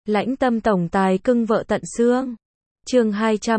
Lãnh tâm tổng tài cưng vợ tận xương. Chương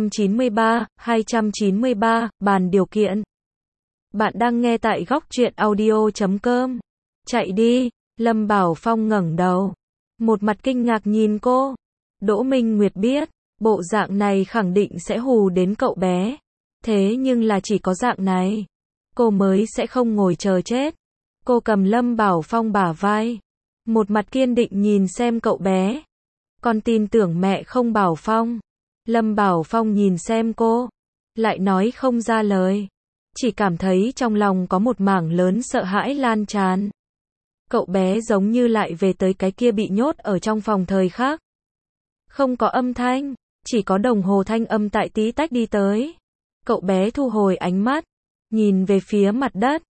293, bàn điều kiện. Bạn đang nghe tại góc truyện audio.com. Chạy đi, Lâm Bảo Phong ngẩng đầu. Một mặt kinh ngạc nhìn cô. Đỗ Minh Nguyệt biết, bộ dạng này khẳng định sẽ hù đến cậu bé. Thế nhưng là chỉ có dạng này, cô mới sẽ không ngồi chờ chết. Cô cầm Lâm Bảo Phong bả vai. Một mặt kiên định nhìn xem cậu bé. Con tin tưởng mẹ không Bảo Phong. Lâm Bảo Phong nhìn xem cô, lại nói không ra lời. Chỉ cảm thấy trong lòng có một mảng lớn sợ hãi lan tràn. Cậu bé giống như lại về tới cái kia bị nhốt ở trong phòng thời khắc. Không có âm thanh, chỉ có đồng hồ thanh âm tại tí tách đi tới. Cậu bé thu hồi ánh mắt, nhìn về phía mặt đất.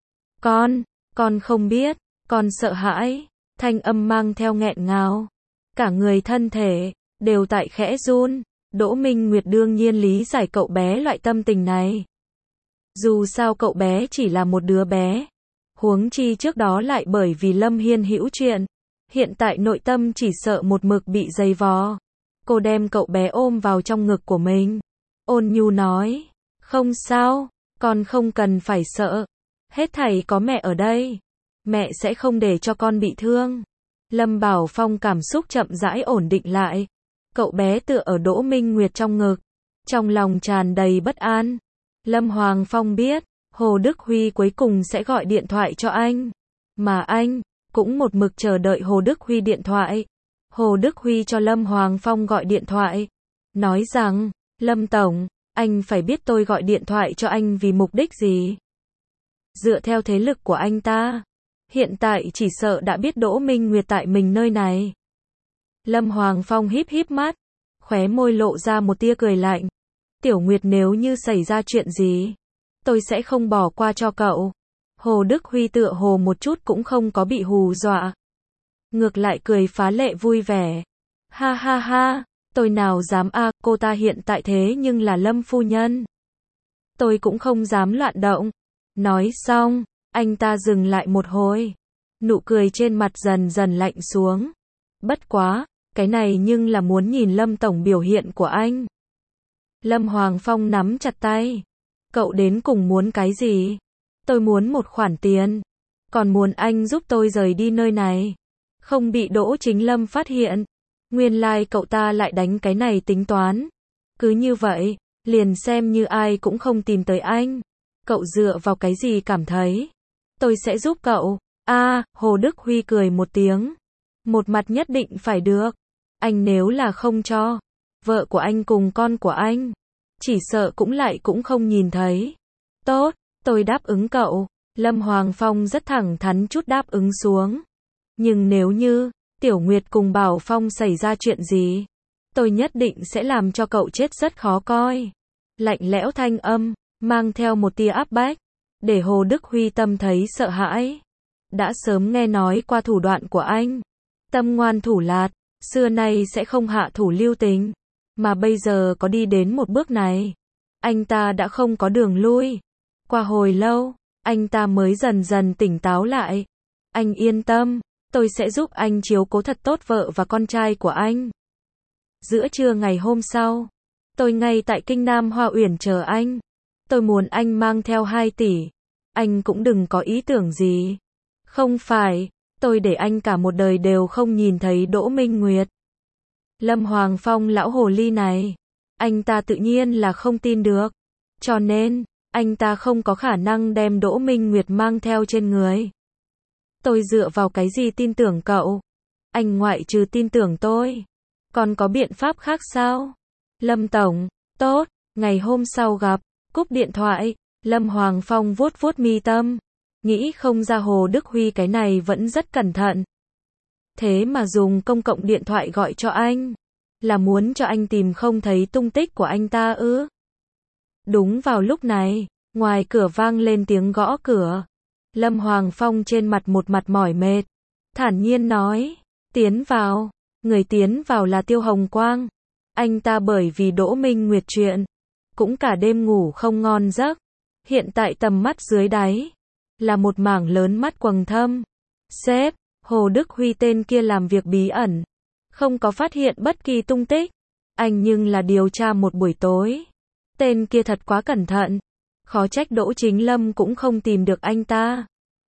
Con không biết, con sợ hãi. Thanh âm mang theo nghẹn ngào. Cả người thân thể đều tại khẽ run. Đỗ Minh Nguyệt đương nhiên lý giải cậu bé loại tâm tình này. Dù sao cậu bé chỉ là một đứa bé. Huống chi trước đó lại bởi vì Lâm Hiên hữu chuyện. Hiện tại nội tâm chỉ sợ một mực bị dày vò. Cô đem cậu bé ôm vào trong ngực của mình. Ôn nhu nói. Không sao, con không cần phải sợ. Hết thảy có mẹ ở đây. Mẹ sẽ không để cho con bị thương. Lâm Bảo Phong cảm xúc chậm rãi ổn định lại. Cậu bé tựa ở Đỗ Minh Nguyệt trong ngực. Trong lòng tràn đầy bất an. Lâm Hoàng Phong biết, Hồ Đức Huy cuối cùng sẽ gọi điện thoại cho anh. Mà anh, cũng một mực chờ đợi Hồ Đức Huy điện thoại. Hồ Đức Huy cho Lâm Hoàng Phong gọi điện thoại. Nói rằng, Lâm Tổng, anh phải biết tôi gọi điện thoại cho anh vì mục đích gì. Dựa theo thế lực của anh ta, hiện tại chỉ sợ đã biết Đỗ Minh Nguyệt tại mình nơi này. Lâm Hoàng Phong híp híp mắt, khóe môi lộ ra một tia cười lạnh. Tiểu Nguyệt nếu như xảy ra chuyện gì, tôi sẽ không bỏ qua cho cậu. Hồ Đức Huy tựa hồ một chút cũng không có bị hù dọa. Ngược lại cười phá lệ vui vẻ. Ha ha ha, tôi nào dám cô ta hiện tại thế nhưng là Lâm phu nhân. Tôi cũng không dám loạn động. Nói xong, anh ta dừng lại một hồi. Nụ cười trên mặt dần dần lạnh xuống. Bất quá, cái này nhưng là muốn nhìn Lâm Tổng biểu hiện của anh. Lâm Hoàng Phong nắm chặt tay. Cậu đến cùng muốn cái gì? Tôi muốn một khoản tiền. Còn muốn anh giúp tôi rời đi nơi này. Không bị Đỗ Chính Lâm phát hiện. Nguyên lai cậu ta lại đánh cái này tính toán. Cứ như vậy, liền xem như ai cũng không tìm tới anh. Cậu dựa vào cái gì cảm thấy tôi sẽ giúp cậu? Hồ Đức Huy cười một tiếng. Một mặt nhất định phải được. Anh nếu là không cho vợ của anh cùng con của anh, chỉ sợ cũng không nhìn thấy. Tốt, tôi đáp ứng cậu. Lâm Hoàng Phong rất thẳng thắn chút đáp ứng xuống. Nhưng nếu như Tiểu Nguyệt cùng Bảo Phong xảy ra chuyện gì, tôi nhất định sẽ làm cho cậu chết rất khó coi. Lạnh lẽo thanh âm, mang theo một tia áp bách, để Hồ Đức Huy tâm thấy sợ hãi. Đã sớm nghe nói qua thủ đoạn của anh. Tâm ngoan thủ lạt, xưa nay sẽ không hạ thủ lưu tình. Mà bây giờ có đi đến một bước này, anh ta đã không có đường lui. Qua hồi lâu, anh ta mới dần dần tỉnh táo lại. Anh yên tâm, tôi sẽ giúp anh chiếu cố thật tốt vợ và con trai của anh. Giữa trưa ngày hôm sau, tôi ngay tại Kinh Nam Hoa Uyển chờ anh. Tôi muốn anh mang theo 2 tỷ. Anh cũng đừng có ý tưởng gì. Không phải, tôi để anh cả một đời đều không nhìn thấy Đỗ Minh Nguyệt. Lâm Hoàng Phong lão hồ ly này, anh ta tự nhiên là không tin được. Cho nên, anh ta không có khả năng đem Đỗ Minh Nguyệt mang theo trên người. Tôi dựa vào cái gì tin tưởng cậu? Anh ngoại trừ tin tưởng tôi, còn có biện pháp khác sao? Lâm Tổng, tốt, ngày hôm sau gặp. Cúp điện thoại, Lâm Hoàng Phong vuốt vuốt mi tâm. Nghĩ không ra Hồ Đức Huy cái này vẫn rất cẩn thận. Thế mà dùng công cộng điện thoại gọi cho anh. Là muốn cho anh tìm không thấy tung tích của anh ta ư? Đúng vào lúc này, ngoài cửa vang lên tiếng gõ cửa. Lâm Hoàng Phong trên mặt một mặt mỏi mệt. Thản nhiên nói, tiến vào. Người tiến vào là Tiêu Hồng Quang. Anh ta bởi vì Đỗ Minh Nguyệt chuyện, cũng cả đêm ngủ không ngon giấc. Hiện tại tầm mắt dưới đáy là một mảng lớn mắt quầng thâm. Sếp, Hồ Đức Huy tên kia làm việc bí ẩn. không có phát hiện bất kỳ tung tích. Anh nhưng là điều tra một buổi tối. Tên kia thật quá cẩn thận. Khó trách Đỗ Chính Lâm cũng không tìm được anh ta.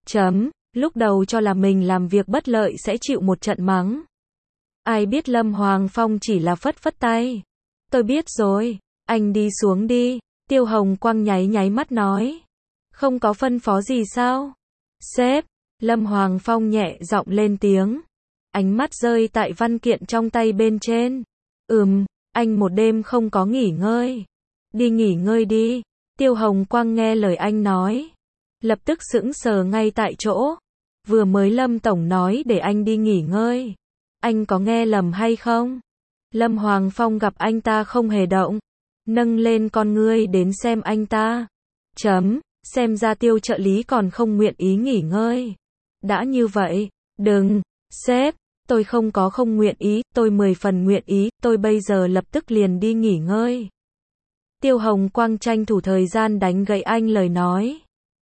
Lúc đầu cho là mình làm việc bất lợi sẽ chịu một trận mắng. Ai biết Lâm Hoàng Phong chỉ là phất phất tay. Tôi biết rồi, anh đi xuống đi. Tiêu Hồng Quang nháy nháy mắt nói. Không có phân phó gì sao? Sếp, Lâm Hoàng Phong nhẹ giọng lên tiếng. Ánh mắt rơi tại văn kiện trong tay bên trên. Anh một đêm không có nghỉ ngơi. Đi nghỉ ngơi đi. Tiêu Hồng Quang nghe lời anh nói. Lập tức sững sờ ngay tại chỗ. Vừa mới Lâm Tổng nói để anh đi nghỉ ngơi. Anh có nghe lầm hay không? Lâm Hoàng Phong gặp anh ta không hề động. Nâng lên con ngươi đến xem anh ta. Xem ra Tiêu trợ lý còn không nguyện ý nghỉ ngơi. Đã như vậy, đừng, sếp, tôi không nguyện ý, tôi 10 phần nguyện ý, tôi bây giờ lập tức liền đi nghỉ ngơi. Tiêu Hồng Quang tranh thủ thời gian đánh gãy anh lời nói.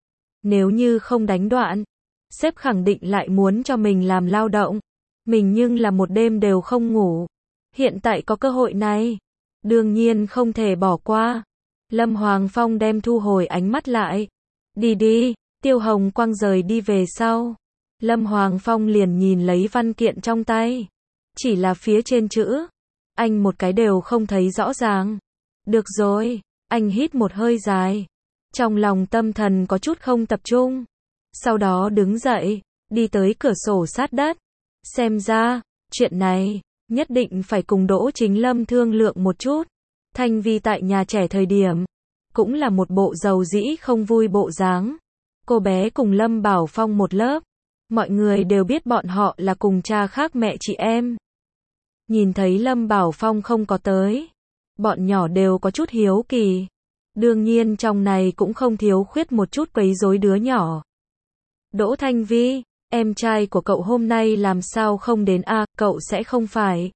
Nếu như không đánh đoạn, sếp khẳng định lại muốn cho mình làm lao động. Mình nhưng là một đêm đều không ngủ. Hiện tại có cơ hội này, đương nhiên không thể bỏ qua. Lâm Hoàng Phong đem thu hồi ánh mắt lại. Đi đi, Tiêu Hồng Quang rời đi về sau. Lâm Hoàng Phong liền nhìn lấy văn kiện trong tay. Chỉ là phía trên chữ. Anh một cái đều không thấy rõ ràng. Được rồi, anh hít một hơi dài. Trong lòng tâm thần có chút không tập trung. Sau đó đứng dậy, đi tới cửa sổ sát đất. Xem ra, chuyện này, nhất định phải cùng Đỗ Chính Lâm thương lượng một chút. Thanh Vi tại nhà trẻ thời điểm, cũng là một bộ dầu dĩ không vui bộ dáng. Cô bé cùng Lâm Bảo Phong một lớp. Mọi người đều biết bọn họ là cùng cha khác mẹ chị em. Nhìn thấy Lâm Bảo Phong không có tới. Bọn nhỏ đều có chút hiếu kỳ. Đương nhiên trong này cũng không thiếu khuyết một chút quấy rối đứa nhỏ. Đỗ Thanh Vi, em trai của cậu hôm nay làm sao không đến à, cậu sẽ không phải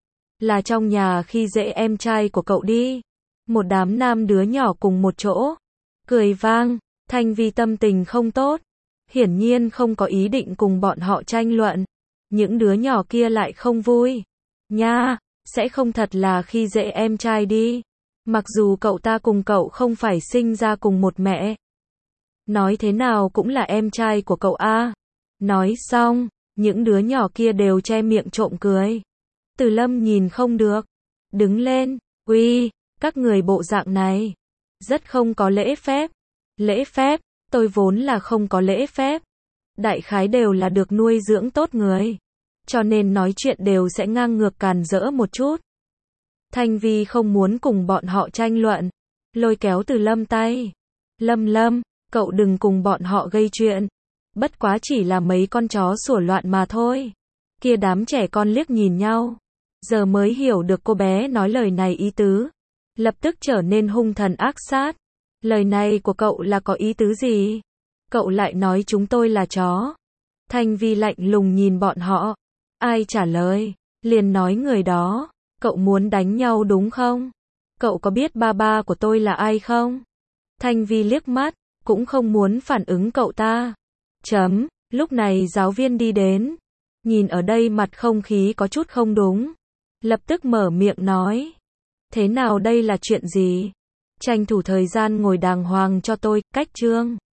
là trong nhà khi dễ em trai của cậu đi. Một đám nam đứa nhỏ cùng một chỗ. Cười vang, Thanh Vi tâm tình không tốt. Hiển nhiên không có ý định cùng bọn họ tranh luận. Những đứa nhỏ kia lại không vui. Nha, sẽ không thật là khi dễ em trai đi. Mặc dù cậu ta cùng cậu không phải sinh ra cùng một mẹ. Nói thế nào cũng là em trai của cậu a. Nói xong, những đứa nhỏ kia đều che miệng trộm cười. Từ Lâm nhìn không được. Đứng lên, uy, các người bộ dạng này. Rất không có lễ phép. Lễ phép, tôi vốn là không có lễ phép. Đại khái đều là được nuôi dưỡng tốt người. Cho nên nói chuyện đều sẽ ngang ngược càn rỡ một chút. Thanh Vi không muốn cùng bọn họ tranh luận. Lôi kéo Từ Lâm tay. Lâm, cậu đừng cùng bọn họ gây chuyện. Bất quá chỉ là mấy con chó sủa loạn mà thôi. Kia đám trẻ con liếc nhìn nhau. Giờ mới hiểu được cô bé nói lời này ý tứ. Lập tức trở nên hung thần ác sát. Lời này của cậu là có ý tứ gì? Cậu lại nói chúng tôi là chó. Thanh Vi lạnh lùng nhìn bọn họ. Ai trả lời? Liền nói người đó. Cậu muốn đánh nhau đúng không? Cậu có biết ba ba của tôi là ai không? Thanh Vi liếc mắt, cũng không muốn phản ứng cậu ta. Lúc này giáo viên đi đến. Nhìn ở đây mặt không khí có chút không đúng. Lập tức mở miệng nói. Thế nào đây là chuyện gì? Tranh thủ thời gian ngồi đàng hoàng cho tôi, cách chương.